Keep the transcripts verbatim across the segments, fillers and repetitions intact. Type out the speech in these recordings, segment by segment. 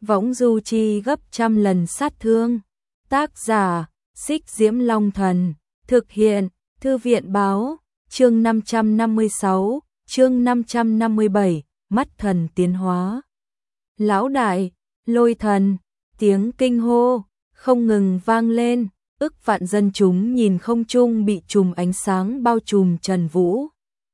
võng du chi gấp trăm lần sát thương. Tác giả, Xích Diễm Long Thần, thực hiện, Thư viện báo, chương năm trăm năm mươi sáu, chương năm trăm năm mươi bảy, mắt thần tiến hóa. Lão đại, Lôi thần, tiếng kinh hô, không ngừng vang lên, ức vạn dân chúng nhìn không trung bị chùm ánh sáng bao trùm Trần Vũ.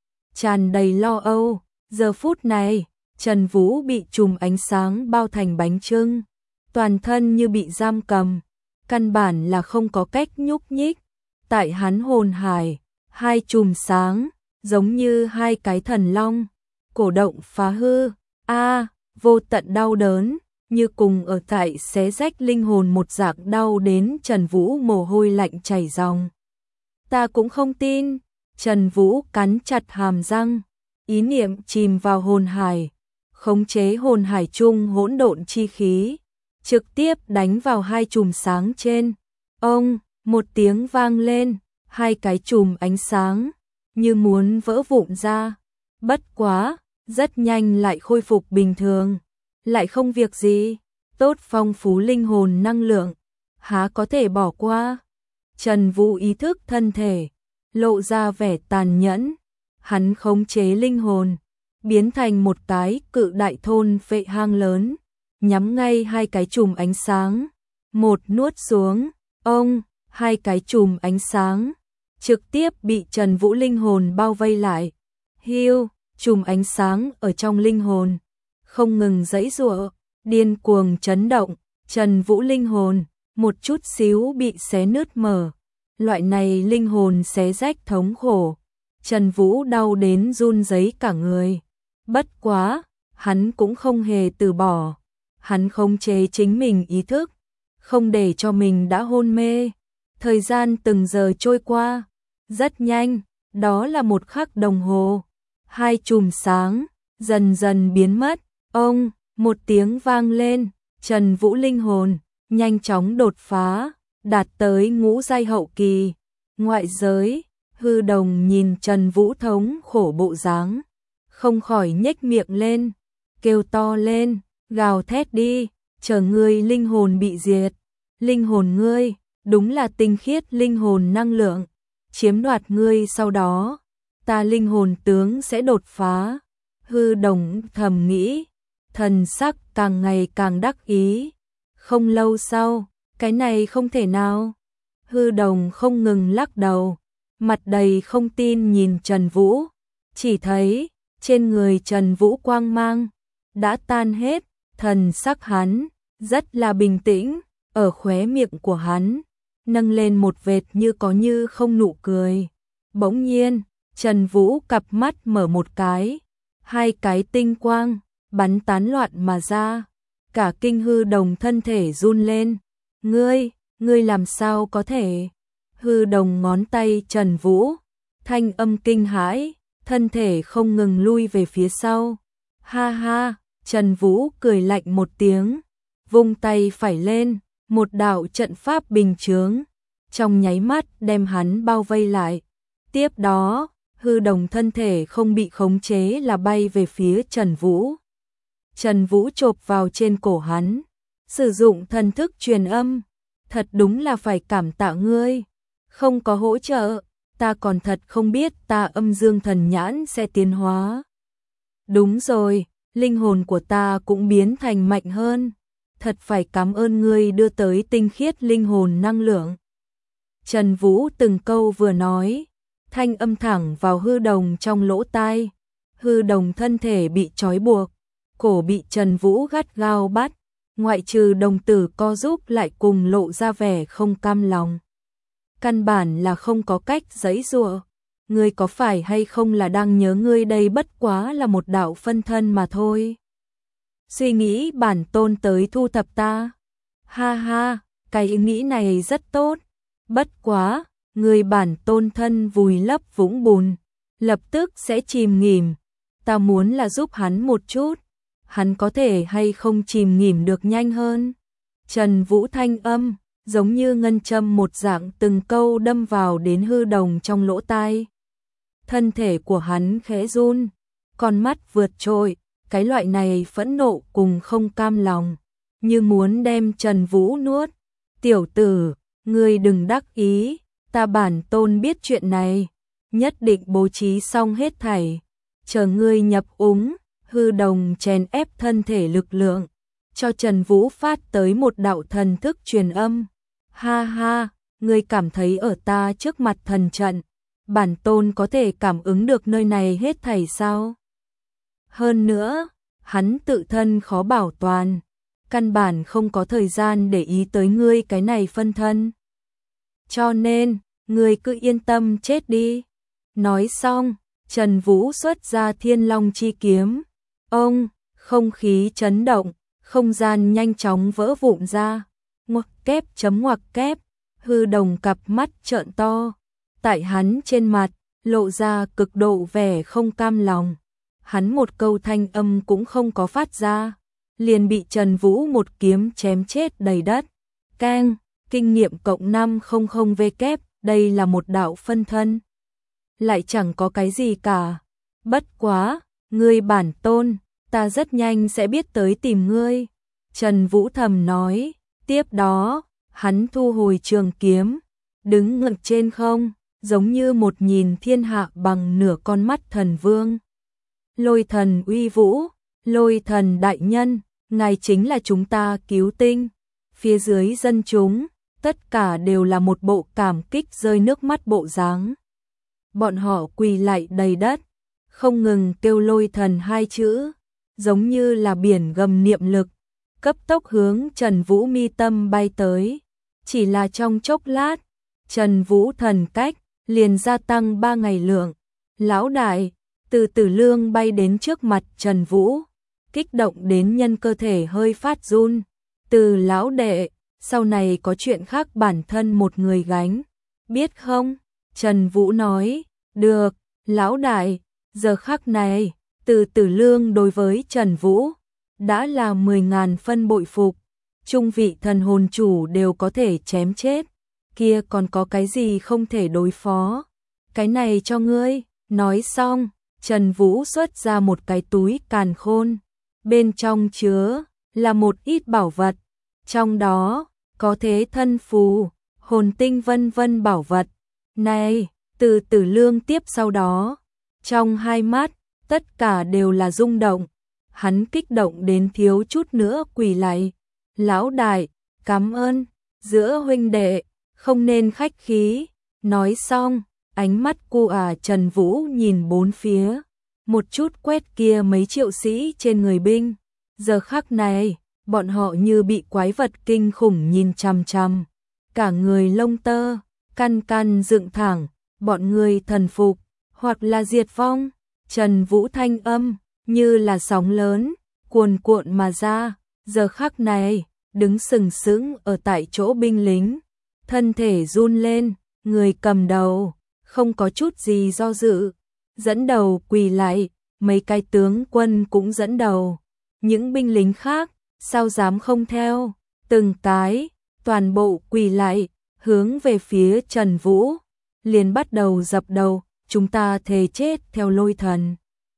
Tràn đầy lo âu, giờ phút này, Trần Vũ bị chùm ánh sáng bao thành bánh chưng, toàn thân như bị giam cầm, căn bản là không có cách nhúc nhích. Tại hắn hồn hải, hai chùm sáng, giống như hai cái thần long, cổ động phá hư, a vô tận đau đớn, như cùng ở tại xé rách linh hồn một dạng đau đến Trần Vũ mồ hôi lạnh chảy ròng. Ta cũng không tin, Trần Vũ cắn chặt hàm răng, ý niệm chìm vào hồn hải, khống chế hồn hải chung hỗn độn chi khí, trực tiếp đánh vào hai chùm sáng trên. Ông, một tiếng vang lên, hai cái chùm ánh sáng, như muốn vỡ vụn ra. Bất quá, rất nhanh lại khôi phục bình thường. Lại không việc gì, tốt phong phú linh hồn năng lượng, há có thể bỏ qua. Trần Vũ ý thức thân thể, lộ ra vẻ tàn nhẫn, hắn khống chế linh hồn, biến thành một cái cự đại thôn vệ hang lớn, nhắm ngay hai cái chùm ánh sáng, một nuốt xuống, ông, hai cái chùm ánh sáng, trực tiếp bị Trần Vũ linh hồn bao vây lại. Hiu, chùm ánh sáng ở trong linh hồn không ngừng giãy giụa, điên cuồng chấn động, Trần Vũ linh hồn một chút xíu bị xé nứt mở. Loại này linh hồn xé rách thống khổ, Trần Vũ đau đến run rẩy cả người. Bất quá, hắn cũng không hề từ bỏ, hắn khống chế chính mình ý thức, không để cho mình đã hôn mê. Thời gian từng giờ trôi qua, rất nhanh, đó là một khắc đồng hồ, hai chùm sáng dần dần biến mất. Ông, một tiếng vang lên, Trần Vũ linh hồn nhanh chóng đột phá, đạt tới ngũ giai hậu kỳ. Ngoại giới, Hư Đồng nhìn Trần Vũ thống khổ bộ dáng, không khỏi nhếch miệng lên, kêu to lên, gào thét đi, chờ ngươi linh hồn bị diệt. Linh hồn ngươi, đúng là tinh khiết linh hồn năng lượng, chiếm đoạt ngươi sau đó, ta linh hồn tướng sẽ đột phá. Hư Đồng thầm nghĩ, thần sắc càng ngày càng đắc ý. Không lâu sau, cái này không thể nào. Hư Đồng không ngừng lắc đầu, mặt đầy không tin nhìn Trần Vũ, chỉ thấy trên người Trần Vũ quang mang đã tan hết, thần sắc hắn rất là bình tĩnh, ở khóe miệng của hắn nâng lên một vệt như có như không nụ cười. Bỗng nhiên, Trần Vũ cặp mắt mở một cái, hai cái tinh quang bắn tán loạn mà ra, cả kinh Hư Đồng thân thể run lên. Ngươi, ngươi làm sao có thể? Hư Đồng ngón tay Trần Vũ, thanh âm kinh hãi, thân thể không ngừng lui về phía sau. Ha ha, Trần Vũ cười lạnh một tiếng, vung tay phải lên, một đạo trận pháp bình chướng, trong nháy mắt đem hắn bao vây lại. Tiếp đó, Hư Đồng thân thể không bị khống chế là bay về phía Trần Vũ. Trần Vũ chộp vào trên cổ hắn, sử dụng thần thức truyền âm, thật đúng là phải cảm tạ ngươi, không có hỗ trợ, ta còn thật không biết ta âm dương thần nhãn sẽ tiến hóa. Đúng rồi, linh hồn của ta cũng biến thành mạnh hơn, thật phải cảm ơn ngươi đưa tới tinh khiết linh hồn năng lượng. Trần Vũ từng câu vừa nói, thanh âm thẳng vào Hư Đồng trong lỗ tai. Hư Đồng thân thể bị trói buộc, cổ bị Trần Vũ gắt gao bắt, ngoại trừ đồng tử co giúp lại cùng lộ ra vẻ không cam lòng. Căn bản là không có cách giãy giụa. Ngươi có phải hay không là đang nhớ ngươi đây bất quá là một đạo phân thân mà thôi. Suy nghĩ bản tôn tới thu thập ta. Ha ha, cái ý nghĩ này rất tốt. Bất quá, người bản tôn thân vùi lấp vũng bùn, lập tức sẽ chìm nghỉm. Ta muốn là giúp hắn một chút. Hắn có thể hay không chìm nghỉm được nhanh hơn? Trần Vũ thanh âm, giống như ngân châm một dạng từng câu đâm vào đến Hư Đồng trong lỗ tai. Thân thể của hắn khẽ run, con mắt vượt trội, cái loại này phẫn nộ cùng không cam lòng, như muốn đem Trần Vũ nuốt. Tiểu tử, ngươi đừng đắc ý, ta bản tôn biết chuyện này, nhất định bố trí xong hết thảy, chờ ngươi nhập úng, hư đồng chèn ép thân thể lực lượng, cho Trần Vũ phát tới một đạo thần thức truyền âm. Ha ha, ngươi cảm thấy ở ta trước mặt thần trận, bản tôn có thể cảm ứng được nơi này hết thảy sao? Hơn nữa, hắn tự thân khó bảo toàn, căn bản không có thời gian để ý tới ngươi cái này phân thân. Cho nên, ngươi cứ yên tâm chết đi. Nói xong, Trần Vũ xuất ra Thiên Long chi kiếm. Ông, không khí chấn động, không gian nhanh chóng vỡ vụn ra. Ngoặc kép chấm ngoặc kép, hư đồng cặp mắt trợn to. Tại hắn trên mặt, lộ ra cực độ vẻ không cam lòng. Hắn một câu thanh âm cũng không có phát ra, liền bị Trần Vũ một kiếm chém chết đầy đất. Keng, kinh nghiệm cộng năm trăm V kép, đây là một đạo phân thân. Lại chẳng có cái gì cả. Bất quá, ngươi bản tôn, ta rất nhanh sẽ biết tới tìm ngươi. Trần Vũ thầm nói, tiếp đó, hắn thu hồi trường kiếm, đứng ngẩng trên không, giống như một nhìn thiên hạ bằng nửa con mắt thần vương. Lôi thần uy vũ, lôi thần đại nhân, ngài chính là chúng ta cứu tinh. Phía dưới dân chúng, tất cả đều là một bộ cảm kích rơi nước mắt bộ dáng. Bọn họ quỳ lạy đầy đất, không ngừng kêu lôi thần hai chữ, giống như là biển gầm niệm lực, cấp tốc hướng Trần Vũ mi tâm bay tới. Chỉ là trong chốc lát, Trần Vũ thần cách liền gia tăng ba ngày lượng. Lão đại, từ Tử Lương bay đến trước mặt Trần Vũ, kích động đến nhân cơ thể hơi phát run. Từ lão đệ, sau này có chuyện khác bản thân một người gánh, biết không? Trần Vũ nói, được, lão đại. Giờ khắc này, từ Tử Lương đối với Trần Vũ đã là mười ngàn phân bội phục. Trung vị thần hồn chủ đều có thể chém chết, kia còn có cái gì không thể đối phó. Cái này cho ngươi. Nói xong, Trần Vũ xuất ra một cái túi càn khôn, bên trong chứa là một ít bảo vật, trong đó có thế thân phù, hồn tinh vân vân bảo vật. Này, từ Tử Lương tiếp sau đó, trong hai mắt, tất cả đều là rung động, hắn kích động đến thiếu chút nữa quỳ lạy. Lão đại, cảm ơn, giữa huynh đệ, không nên khách khí. Nói xong, ánh mắt cu à Trần Vũ nhìn bốn phía, một chút quét kia mấy triệu sĩ trên người binh. Giờ khắc này, bọn họ như bị quái vật kinh khủng nhìn chằm chằm, cả người lông tơ, căn căn dựng thẳng, bọn người thần phục, hoặc là diệt vong. Trần Vũ thanh âm, như là sóng lớn, cuồn cuộn mà ra, giờ khắc này, đứng sừng sững ở tại chỗ binh lính, thân thể run lên, người cầm đầu, không có chút gì do dự, dẫn đầu quỳ lại, mấy cái tướng quân cũng dẫn đầu, những binh lính khác, sao dám không theo, từng cái, toàn bộ quỳ lại, hướng về phía Trần Vũ, liền bắt đầu dập đầu, chúng ta thề chết theo lôi thần.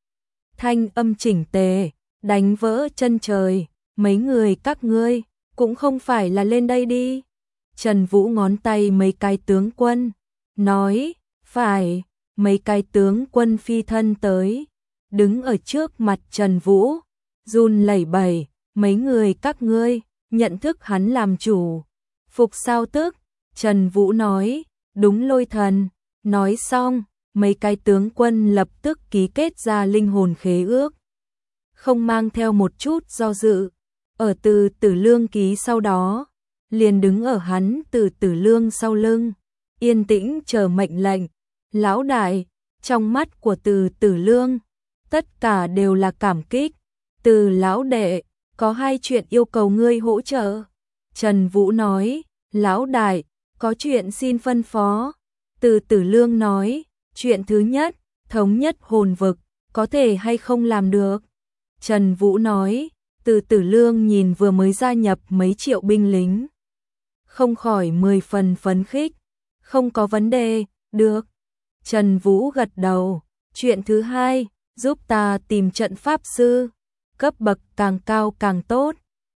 Thanh âm chỉnh tề, đánh vỡ chân trời, mấy người các ngươi, cũng không phải là lên đây đi. Trần Vũ ngón tay mấy cái tướng quân, nói, phải, mấy cái tướng quân phi thân tới, đứng ở trước mặt Trần Vũ, run lẩy bẩy, mấy người các ngươi, nhận thức hắn làm chủ. Phục sao tức, Trần Vũ nói, đúng lôi thần. Nói xong, mấy cái tướng quân lập tức ký kết ra linh hồn khế ước, không mang theo một chút do dự. Ở từ Tử Lương ký sau đó, liền đứng ở hắn từ Tử Lương sau lưng, yên tĩnh chờ mệnh lệnh. Lão đại, trong mắt của từ Tử Lương, tất cả đều là cảm kích. Từ lão đệ, có hai chuyện yêu cầu ngươi hỗ trợ. Trần Vũ nói, lão đại, có chuyện xin phân phó. Từ Tử Lương nói, chuyện thứ nhất, thống nhất hồn vực, có thể hay không làm được? Trần Vũ nói, từ Tử Lương nhìn vừa mới gia nhập mấy triệu binh lính, không khỏi mười phần phấn khích, không có vấn đề, được. Trần Vũ gật đầu, chuyện thứ hai, giúp ta tìm trận pháp sư, cấp bậc càng cao càng tốt.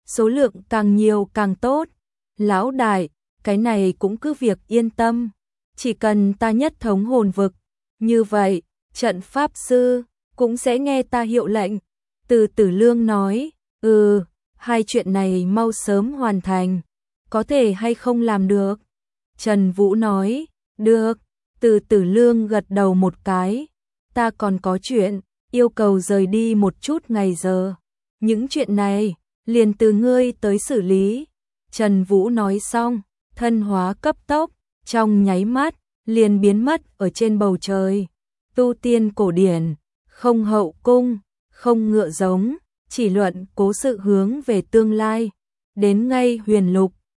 số lượng càng nhiều càng tốt. Lão đại, cái này cũng cứ việc yên tâm, chỉ cần ta nhất thống hồn vực, như vậy, trận pháp sư cũng sẽ nghe ta hiệu lệnh. Từ Tử Lương nói, ừ, hai chuyện này mau sớm hoàn thành, có thể hay không làm được? Trần Vũ nói, được. Từ Tử Lương gật đầu một cái, ta còn có chuyện, yêu cầu rời đi một chút ngày giờ. Những chuyện này, liền từ ngươi tới xử lý. Trần Vũ nói xong, thân hóa cấp tốc, trong nháy mắt, liền biến mất ở trên bầu trời. Tu tiên cổ điển, không hậu cung, không ngựa giống, chỉ luận cố sự hướng về tương lai. Đến ngay huyền lục,